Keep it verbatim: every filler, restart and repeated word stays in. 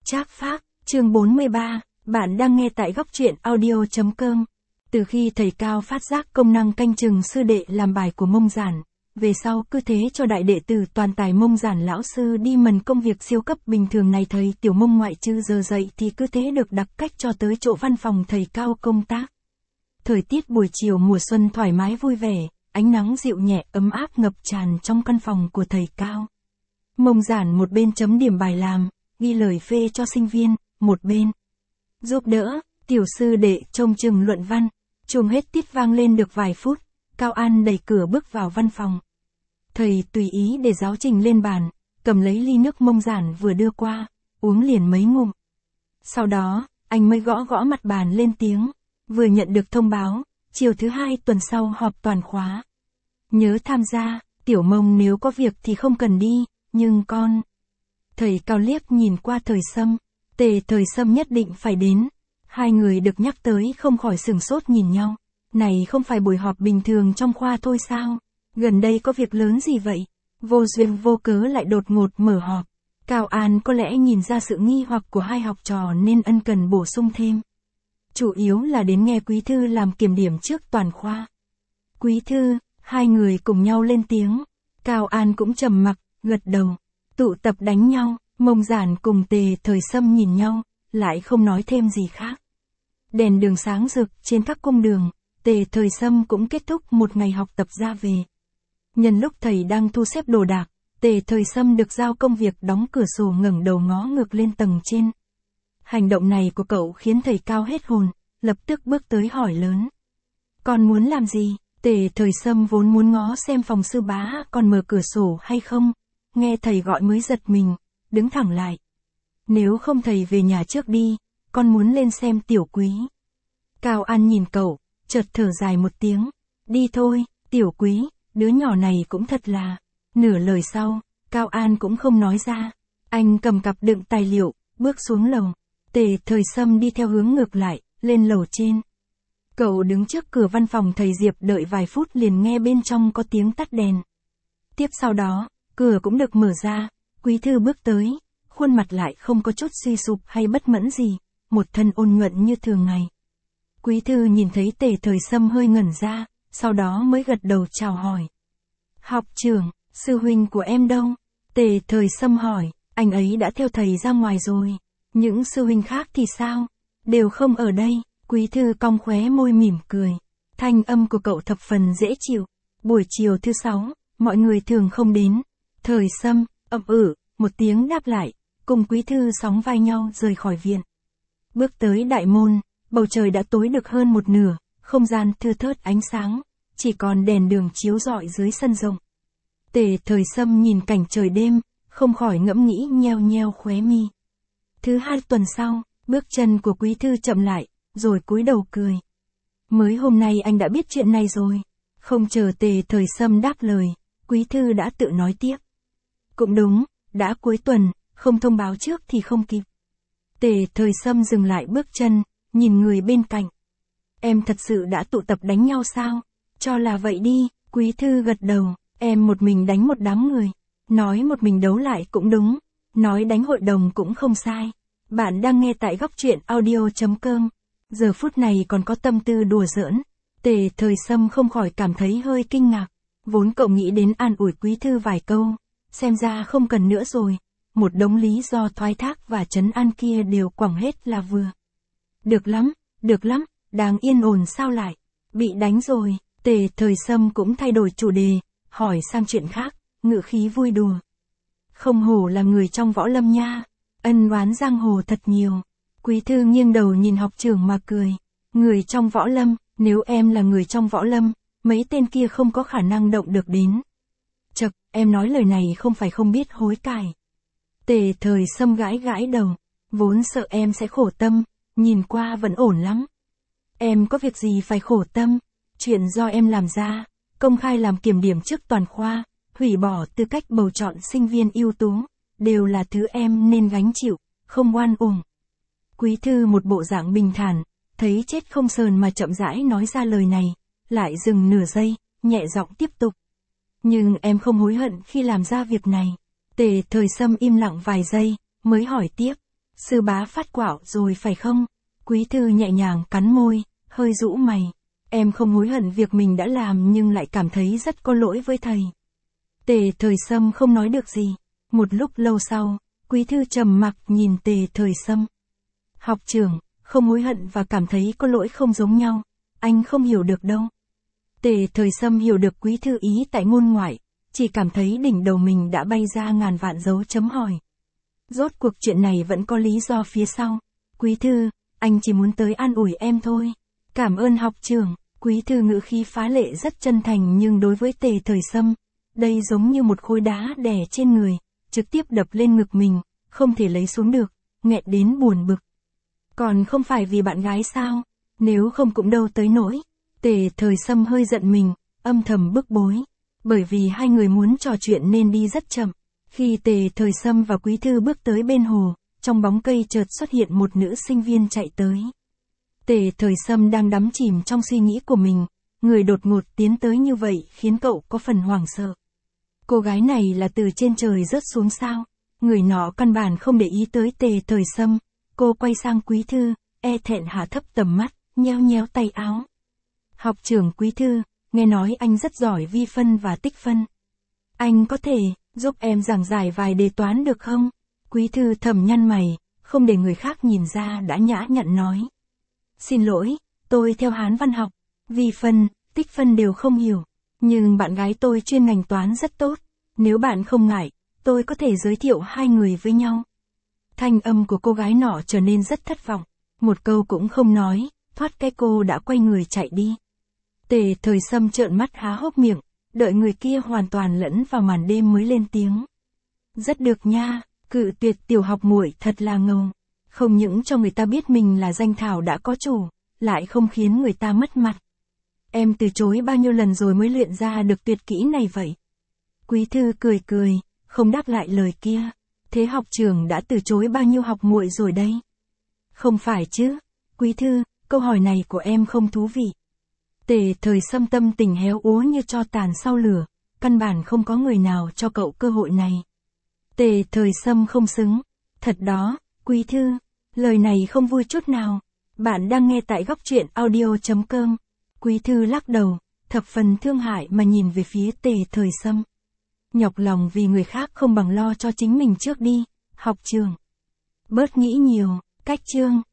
Trác Phác, chương bốn mươi ba, bạn đang nghe tại góc truyện audio.com. Từ khi thầy Cao phát giác công năng canh chừng sư đệ làm bài của Mông Giản, về sau cứ thế cho đại đệ tử toàn tài Mông Giản lão sư đi mần công việc siêu cấp bình thường này, thầy Tiểu Mông ngoại trừ giờ dậy thì cứ thế được đặc cách cho tới chỗ văn phòng thầy Cao công tác. Thời tiết buổi chiều mùa xuân thoải mái vui vẻ, ánh nắng dịu nhẹ ấm áp ngập tràn trong căn phòng của thầy Cao. Mông Giản một bên chấm điểm bài làm, ghi lời phê cho sinh viên, một bên giúp đỡ tiểu sư đệ trông chừng luận văn. Chuông hết tiết vang lên được vài phút, Cao An đẩy cửa bước vào văn phòng. Thầy tùy ý để giáo trình lên bàn, cầm lấy ly nước Mông Giản vừa đưa qua, uống liền mấy ngụm. Sau đó, anh mới gõ gõ mặt bàn lên tiếng, vừa nhận được thông báo, chiều thứ hai tuần sau họp toàn khóa. Nhớ tham gia, Tiểu Mông nếu có việc thì không cần đi, nhưng con... Thầy Cao liếc nhìn qua Thời Sâm, Tề Thời Sâm nhất định phải đến. Hai người được nhắc tới không khỏi sửng sốt nhìn nhau. Này không phải buổi họp bình thường trong khoa thôi sao? Gần đây có việc lớn gì vậy? Vô duyên vô cớ lại đột ngột mở họp. Cao An có lẽ nhìn ra sự nghi hoặc của hai học trò nên ân cần bổ sung thêm. Chủ yếu là đến nghe quý thư làm kiểm điểm trước toàn khoa. Quý thư, hai người cùng nhau lên tiếng. Cao An cũng trầm mặc, gật đầu. Tụ tập đánh nhau, Mông Giản cùng Tề Thời Sâm nhìn nhau, lại không nói thêm gì khác. Đèn đường sáng rực trên các cung đường, Tề Thời Sâm cũng kết thúc một ngày học tập ra về. Nhân lúc thầy đang thu xếp đồ đạc, Tề Thời Sâm được giao công việc đóng cửa sổ ngẩng đầu ngó ngược lên tầng trên. Hành động này của cậu khiến thầy Cao hết hồn, lập tức bước tới hỏi lớn. Con muốn làm gì? Tề Thời Sâm vốn muốn ngó xem phòng sư bá còn mở cửa sổ hay không, nghe thầy gọi mới giật mình, đứng thẳng lại. Nếu không thầy về nhà trước đi, con muốn lên xem Tiểu Quý. Cao An nhìn cậu, chợt thở dài một tiếng. Đi thôi, Tiểu Quý, đứa nhỏ này cũng thật là... Nửa lời sau, Cao An cũng không nói ra. Anh cầm cặp đựng tài liệu, bước xuống lầu. Tề Thời Sâm đi theo hướng ngược lại, lên lầu trên. Cậu đứng trước cửa văn phòng thầy Diệp đợi vài phút liền nghe bên trong có tiếng tắt đèn. Tiếp sau đó, cửa cũng được mở ra, Quý thư bước tới, khuôn mặt lại không có chút suy sụp hay bất mẫn gì, một thân ôn nhuận như thường ngày. Quý thư nhìn thấy Tề Thời Sâm hơi ngẩn ra, sau đó mới gật đầu chào hỏi. Học trưởng, sư huynh của em đâu? Tề Thời Sâm hỏi, anh ấy đã theo thầy ra ngoài rồi. Những sư huynh khác thì sao? Đều không ở đây. Quý thư cong khóe môi mỉm cười. Thanh âm của cậu thập phần dễ chịu. Buổi chiều thứ sáu, mọi người thường không đến. Thời Sâm, ậm ừ, một tiếng đáp lại, cùng Quý thư sóng vai nhau rời khỏi viện. Bước tới đại môn, bầu trời đã tối được hơn một nửa, không gian thưa thớt ánh sáng, chỉ còn đèn đường chiếu rọi dưới sân rộng. Tề Thời Sâm nhìn cảnh trời đêm, không khỏi ngẫm nghĩ nheo nheo khóe mi. Thứ hai tuần sau, bước chân của Quý thư chậm lại, rồi cúi đầu cười. Mới hôm nay anh đã biết chuyện này rồi. Không chờ Tề Thời Sâm đáp lời, Quý thư đã tự nói tiếp. Cũng đúng, đã cuối tuần, không thông báo trước thì không kịp. Tề Thời Sâm dừng lại bước chân, nhìn người bên cạnh. Em thật sự đã tụ tập đánh nhau sao? Cho là vậy đi, Quý thư gật đầu, em một mình đánh một đám người. Nói một mình đấu lại cũng đúng, nói đánh hội đồng cũng không sai. Bạn đang nghe tại góc truyện audio.com. Giờ phút này còn có tâm tư đùa giỡn. Tề Thời Sâm không khỏi cảm thấy hơi kinh ngạc. Vốn cậu nghĩ đến an ủi Quý thư vài câu, xem ra không cần nữa rồi. Một đống lý do thoái thác và trấn an kia đều quẳng hết là vừa. Được lắm, được lắm, đang yên ổn sao lại bị đánh rồi. Tề Thời Sâm cũng thay đổi chủ đề, hỏi sang chuyện khác, ngữ khí vui đùa. Không hổ là người trong võ lâm nha, ân oán giang hồ thật nhiều. Quý thư nghiêng đầu nhìn học trưởng mà cười. Người trong võ lâm, nếu em là người trong võ lâm, mấy tên kia không có khả năng động được đến. Chậc, em nói lời này không phải không biết hối cải. Tề Thời Sâm gãi gãi đầu, vốn sợ em sẽ khổ tâm, nhìn qua vẫn ổn lắm. Em có việc gì phải khổ tâm, chuyện do em làm ra, công khai làm kiểm điểm trước toàn khoa, hủy bỏ tư cách bầu chọn sinh viên ưu tú, đều là thứ em nên gánh chịu, không oan uổng. Quý thư một bộ dạng bình thản, thấy chết không sờn mà chậm rãi nói ra lời này, lại dừng nửa giây, nhẹ giọng tiếp tục. Nhưng em không hối hận khi làm ra việc này. Tề Thời Sâm im lặng vài giây, mới hỏi tiếp. Sư bá phát quạo rồi phải không? Quý thư nhẹ nhàng cắn môi, hơi rũ mày. Em không hối hận việc mình đã làm nhưng lại cảm thấy rất có lỗi với thầy. Tề Thời Sâm không nói được gì. Một lúc lâu sau, quý thư trầm mặc nhìn Tề Thời Sâm. Học trưởng, không hối hận và cảm thấy có lỗi không giống nhau. Anh không hiểu được đâu. Tề Thời Sâm hiểu được quý thư ý tại ngôn ngoại, chỉ cảm thấy đỉnh đầu mình đã bay ra ngàn vạn dấu chấm hỏi. Rốt cuộc chuyện này vẫn có lý do phía sau. Quý thư, anh chỉ muốn tới an ủi em thôi. Cảm ơn học trưởng. Quý thư ngữ khí phá lệ rất chân thành nhưng đối với Tề Thời Sâm, đây giống như một khối đá đè trên người, trực tiếp đập lên ngực mình, không thể lấy xuống được, nghẹn đến buồn bực. Còn không phải vì bạn gái sao? Nếu không cũng đâu tới nỗi. Tề Thời Sâm hơi giận mình, âm thầm bức bối. Bởi vì hai người muốn trò chuyện nên đi rất chậm. Khi Tề Thời Sâm và quý thư bước tới bên hồ, trong bóng cây chợt xuất hiện một nữ sinh viên chạy tới. Tề Thời Sâm đang đắm chìm trong suy nghĩ của mình, người đột ngột tiến tới như vậy khiến cậu có phần hoảng sợ. Cô gái này là từ trên trời rớt xuống sao? Người nọ căn bản không để ý tới Tề Thời Sâm, cô quay sang quý thư, e thẹn hạ thấp tầm mắt, nheo nheo tay áo. Học trưởng quý thư, nghe nói anh rất giỏi vi phân và tích phân. Anh có thể giúp em giảng giải vài đề toán được không? Quý thư thầm nhăn mày, không để người khác nhìn ra đã nhã nhặn nói. Xin lỗi, tôi theo Hán văn học, vi phân, tích phân đều không hiểu. Nhưng bạn gái tôi chuyên ngành toán rất tốt. Nếu bạn không ngại, tôi có thể giới thiệu hai người với nhau. Thanh âm của cô gái nọ trở nên rất thất vọng. Một câu cũng không nói, thoát cái cô đã quay người chạy đi. Tề Thời Sâm trợn mắt há hốc miệng, đợi người kia hoàn toàn lẫn vào màn đêm mới lên tiếng. Rất được nha, cự tuyệt tiểu học muội thật là ngầu. Không những cho người ta biết mình là danh thảo đã có chủ, lại không khiến người ta mất mặt. Em từ chối bao nhiêu lần rồi mới luyện ra được tuyệt kỹ này vậy? Quý thư cười cười, không đáp lại lời kia. Thế học trưởng đã từ chối bao nhiêu học muội rồi đây? Không phải chứ, quý thư, câu hỏi này của em không thú vị. Tề Thời Sâm tâm tình héo úa như tro tàn sau lửa, căn bản không có người nào cho cậu cơ hội này. Tề Thời Sâm không xứng. Thật đó, quý thư, lời này không vui chút nào. Bạn đang nghe tại góc truyện audio chấm com. Quý thư lắc đầu, thập phần thương hại mà nhìn về phía Tề Thời Sâm. Nhọc lòng vì người khác không bằng lo cho chính mình trước đi, học trường. Bớt nghĩ nhiều, cách chương.